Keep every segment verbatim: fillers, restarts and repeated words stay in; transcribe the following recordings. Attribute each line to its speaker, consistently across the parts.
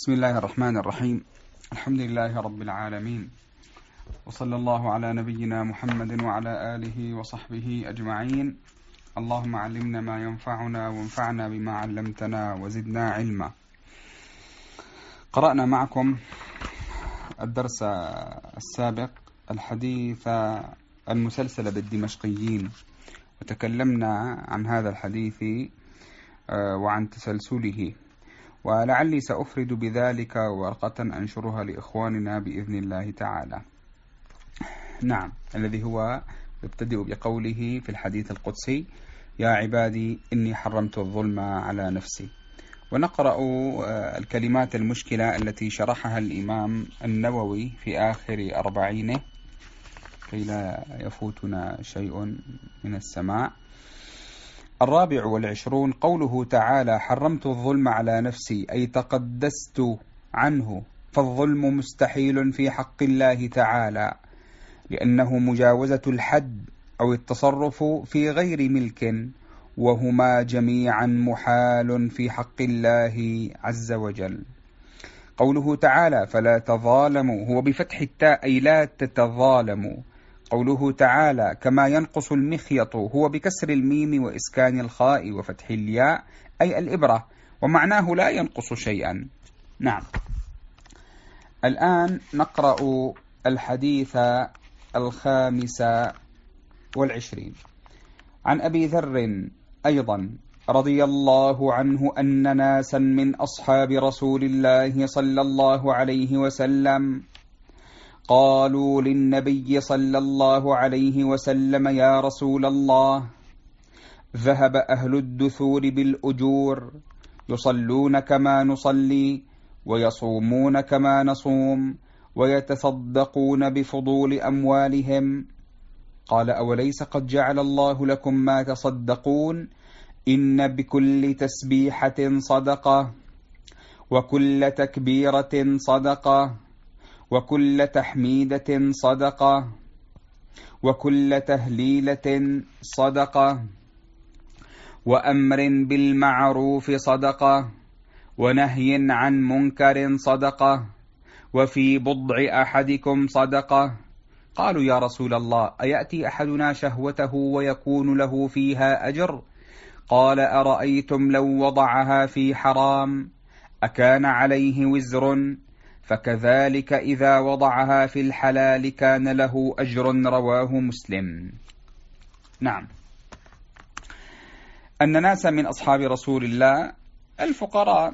Speaker 1: بسم الله الرحمن الرحيم. الحمد لله رب العالمين، وصلى الله على نبينا محمد وعلى آله وصحبه أجمعين. اللهم علمنا ما ينفعنا وانفعنا بما علمتنا وزدنا علما. قرأنا معكم الدرس السابق الحديث المسلسل بالدمشقيين، وتكلمنا عن هذا الحديث وعن تسلسله، ولعلي سأفرد بذلك ورقة أنشرها لإخواننا بإذن الله تعالى. نعم، الذي هو يبتدئ بقوله في الحديث القدسي: يا عبادي إني حرمت الظلم على نفسي. ونقرأ الكلمات المشكلة التي شرحها الإمام النووي في آخر أربعينه كي لا يفوتنا شيء من السماع. الرابع والعشرون: قوله تعالى: حرمت الظلم على نفسي، أي تقدست عنه، فالظلم مستحيل في حق الله تعالى، لأنه مجاوزة الحد أو التصرف في غير ملك، وهما جميعا محال في حق الله عز وجل. قوله تعالى: فلا تظالموا، هو بفتح التاء أي لا تتظالموا. قوله تعالى: كما ينقص المخيط، هو بكسر الميم وإسكان الخاء وفتح الياء، أي الإبرة، ومعناه لا ينقص شيئا. نعم، الآن نقرأ الحديث الخامس والعشرين عن أبي ذر أيضا رضي الله عنه أن ناسا من أصحاب رسول الله صلى الله عليه وسلم قالوا للنبي صلى الله عليه وسلم: يا رسول الله، ذهب أهل الدثور بالأجور، يصلون كما نصلي، ويصومون كما نصوم، ويتصدقون بفضول أموالهم. قال: أوليس قد جعل الله لكم ما تصدقون؟ إن بكل تسبيحة صدقة، وكل تكبيرة صدقة، وكل تحميدة صدقة، وكل تهليلة صدقة، وأمر بالمعروف صدقة، ونهي عن منكر صدقة، وفي بضع أحدكم صدقة. قالوا: يا رسول الله، أيأتي أحدنا شهوته ويكون له فيها أجر؟ قال: أرأيتم لو وضعها في حرام أكان عليه وزر؟ فكذلك إذا وضعها في الحلال كان له أجر. رواه مسلم. نعم، أن ناسا من أصحاب رسول الله الفقراء،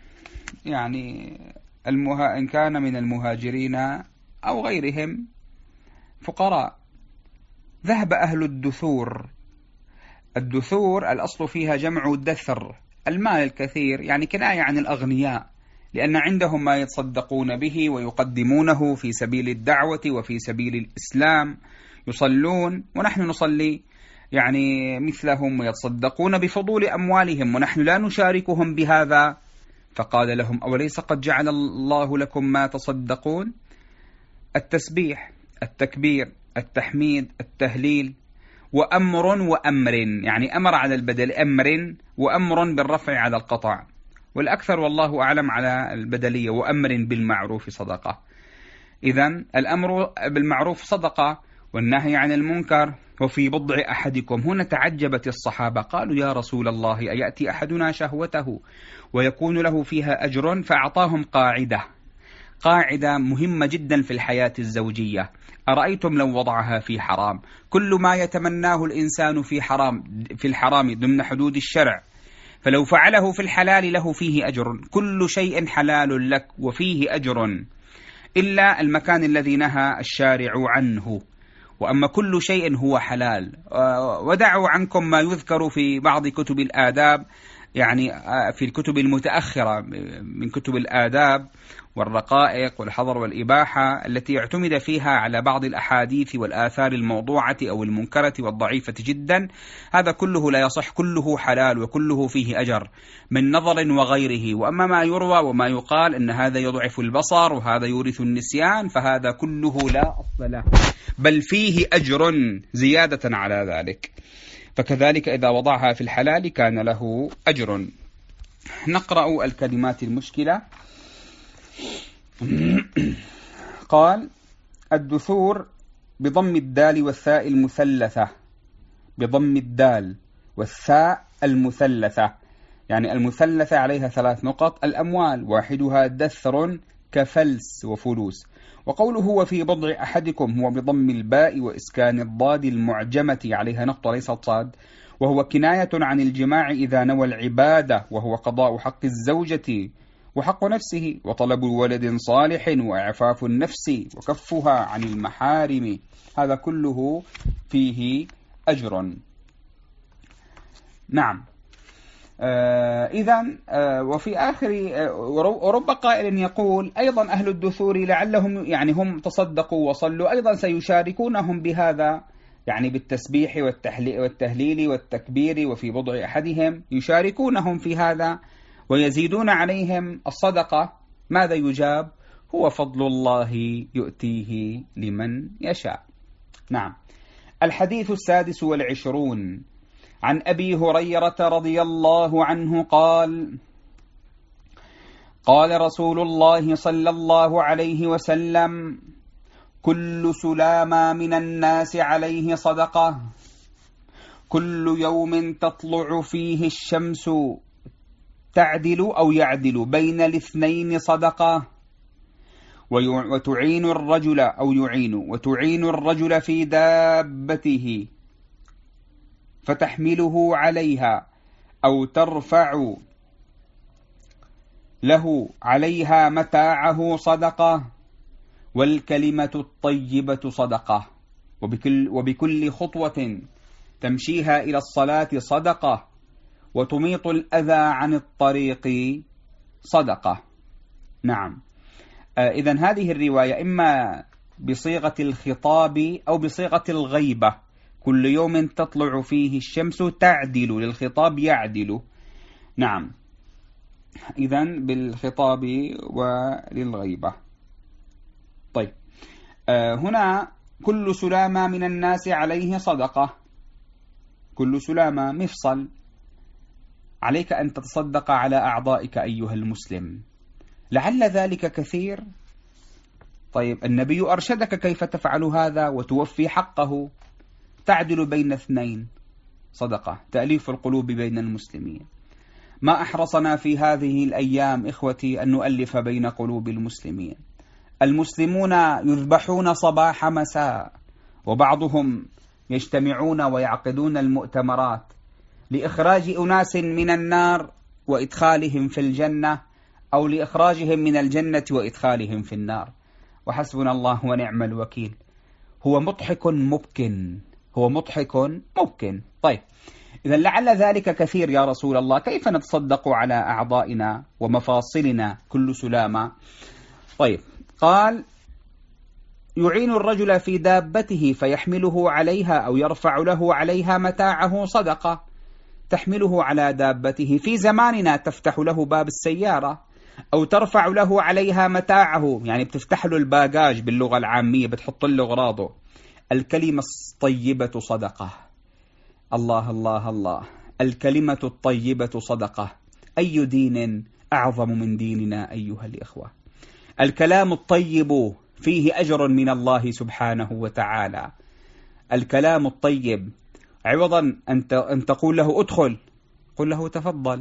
Speaker 1: يعني المها... إن كان من المهاجرين أو غيرهم فقراء، ذهب أهل الدثور. الدثور الأصل فيها جمع دثر، المال الكثير، يعني كناية عن الأغنياء، لأن عندهم ما يتصدقون به ويقدمونه في سبيل الدعوة وفي سبيل الإسلام. يصلون ونحن نصلي يعني مثلهم، ويتصدقون بفضول أموالهم ونحن لا نشاركهم بهذا. فقال لهم: أوليس قد جعل الله لكم ما تصدقون؟ التسبيح، التكبير، التحميد، التهليل، وأمر وأمر، يعني أمر على البدل أمر، وأمر بالرفع على القطع، والأكثر والله أعلم على البدلية، وأمر بالمعروف صدقة. إذن الأمر بالمعروف صدقة، والنهي عن المنكر وفي بضع أحدكم. هنا تعجبت الصحابة، قالوا: يا رسول الله، أيأتي أحدنا شهوته ويكون له فيها أجر؟ فأعطاهم قاعدة قاعدة مهمة جدا في الحياة الزوجية: أرأيتم لو وضعها في حرام؟ كل ما يتمناه الإنسان في حرام في الحرام ضمن حدود الشرع، فلو فعله في الحلال له فيه أجر. كل شيء حلال لك وفيه أجر، إلا المكان الذي نهى الشارع عنه، وأما كل شيء هو حلال. ودعوا عنكم ما يذكر في بعض كتب الآداب، يعني في الكتب المتأخرة من كتب الآداب والرقائق والحظر والإباحة، التي اعتمد فيها على بعض الأحاديث والآثار الموضوعة أو المنكرة والضعيفة جدا. هذا كله لا يصح، كله حلال وكله فيه أجر من نظر وغيره. وأما ما يروى وما يقال أن هذا يضعف البصر وهذا يورث النسيان، فهذا كله لا أصل له، بل فيه أجر زيادة على ذلك. فكذلك إذا وضعها في الحلال كان له أجر. نقرأ الكلمات المشكلة. قال الدثور بضم الدال والثاء المثلثة، بضم الدال والثاء المثلثة، يعني المثلثة عليها ثلاث نقط، الأموال واحدها دثر كفلس وفلوس. وقوله هو في بضع أحدكم هو بضم الباء وإسكان الضاد المعجمة عليها نقطة ليست صاد، وهو كناية عن الجماع إذا نوى العبادة، وهو قضاء حق الزوجة وحق نفسه وطلب ولد صالح وإعفاف النفس وكفها عن المحارم، هذا كله فيه أجر. نعم. آه إذن آه وفي آخر آه ورب قائل يقول أيضا أهل الدثور لعلهم يعني هم تصدقوا وصلوا أيضا سيشاركونهم بهذا، يعني بالتسبيح والتهليل والتكبير، وفي بضع أحدهم يشاركونهم في هذا ويزيدون عليهم الصدقة. ماذا يجاب؟ هو فضل الله يؤتيه لمن يشاء. نعم. الحديث السادس والعشرون عن أبي هريرة رضي الله عنه قال قال رسول الله صلى الله عليه وسلم كل سلامة من الناس عليه صدقة، كل يوم تطلع فيه الشمس تعدل أو يعدل بين الاثنين صدقة، وتعين الرجل أو يعين وتعين الرجل في دابته فتحمله عليها أو ترفع له عليها متاعه صدقة، والكلمة الطيبة صدقة، وبكل, وبكل خطوة تمشيها إلى الصلاة صدقة، وتميط الأذى عن الطريق صدقة. نعم. آه إذن هذه الرواية إما بصيغة الخطاب أو بصيغة الغيبة، كل يوم تطلع فيه الشمس تعدل، للخطاب يعدل. نعم. إذن بالخطاب وللغيبة. طيب. آه هنا كل سلامة من الناس عليه صدقة، كل سلامة مفصل، عليك أن تتصدق على أعضائك أيها المسلم، لعل ذلك كثير. طيب النبي أرشدك كيف تفعل هذا وتوفي حقه، تعدل بين اثنين صدقة، تأليف القلوب بين المسلمين. ما أحرصنا في هذه الأيام إخوتي أن نؤلف بين قلوب المسلمين. المسلمون يذبحون صباح مساء، وبعضهم يجتمعون ويعقدون المؤتمرات لإخراج أناس من النار وإدخالهم في الجنة، أو لإخراجهم من الجنة وإدخالهم في النار، وحسبنا الله ونعم الوكيل. هو مضحك مبكٍ، هو مضحك مبكٍ. طيب إذا لعل ذلك كثير يا رسول الله، كيف نتصدق على أعضائنا ومفاصلنا كل سلامة؟ طيب قال يعين الرجل في دابته فيحمله عليها أو يرفع له عليها متاعه صدقة، تحمله على دابته. في زماننا تفتح له باب السيارة أو ترفع له عليها متاعه، يعني بتفتح له الباجاج باللغة العامية، بتحط له أغراضه. الكلمة الطيبة صدقة. الله الله الله. الكلمة الطيبة صدقة. أي دين أعظم من ديننا أيها الإخوة؟ الكلام الطيب فيه أجر من الله سبحانه وتعالى. الكلام الطيب عوضا أن تقول له أدخل، قل له تفضل.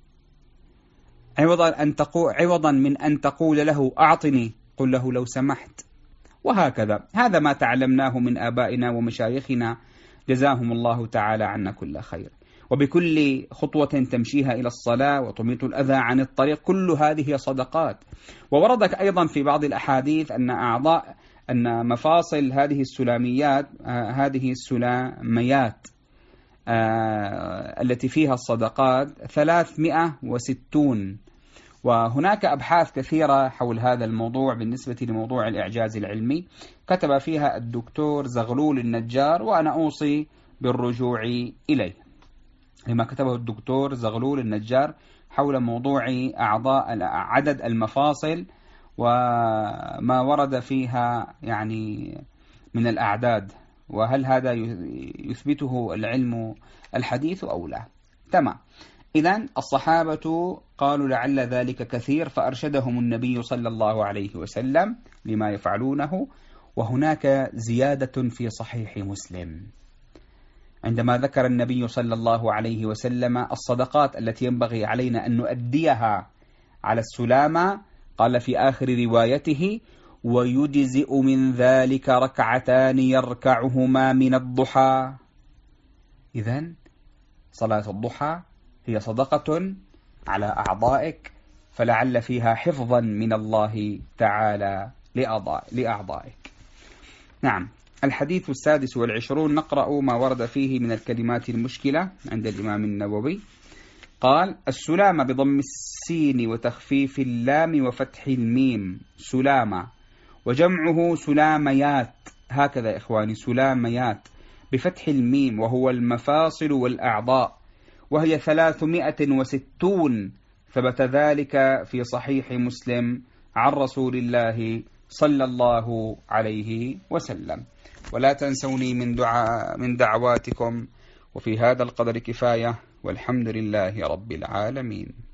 Speaker 1: عوضا أن تقول عوضا من أن تقول له أعطني، قل له لو سمحت. وهكذا. هذا ما تعلمناه من آبائنا ومشايخنا جزاهم الله تعالى عنا كل خير. وبكل خطوة تمشيها إلى الصلاة وتميط الأذى عن الطريق، كل هذه صدقات. ووردك أيضا في بعض الأحاديث أن أعضاء أن مفاصل هذه السلاميات آه هذه السلاميات آه التي فيها الصدقات ثلاثمائة وستون. وهناك أبحاث كثيرة حول هذا الموضوع بالنسبة لموضوع الإعجاز العلمي، كتب فيها الدكتور زغلول النجار، وأنا أوصي بالرجوع إليه لما كتبه الدكتور زغلول النجار حول موضوع أعضاء عدد المفاصل وما ورد فيها يعني من الأعداد، وهل هذا يثبته العلم الحديث أو لا. تمام. إذن الصحابة قالوا لعل ذلك كثير، فأرشدهم النبي صلى الله عليه وسلم لما يفعلونه. وهناك زيادة في صحيح مسلم عندما ذكر النبي صلى الله عليه وسلم الصدقات التي ينبغي علينا أن نؤديها على السلامة، قال في آخر روايته: ويجزئ من ذلك ركعتان يركعهما من الضحى. إذن صلاة الضحى هي صدقة على أعضائك، فلعل فيها حفظا من الله تعالى لأعضائك. نعم. الحديث السادس والعشرون، نقرأ ما ورد فيه من الكلمات المشكلة عند الإمام النووي. قال: السلامة بضم السين وتخفيف اللام وفتح الميم سلامة، وجمعه سلاميات، هكذا إخواني سلاميات بفتح الميم، وهو المفاصل والأعضاء، وهي ثلاثمائة وستون، ثبت ذلك في صحيح مسلم عن رسول الله صلى الله عليه وسلم. ولا تنسوني من دعاء من دعواتكم، وفي هذا القدر كفاية، والحمد لله رب العالمين.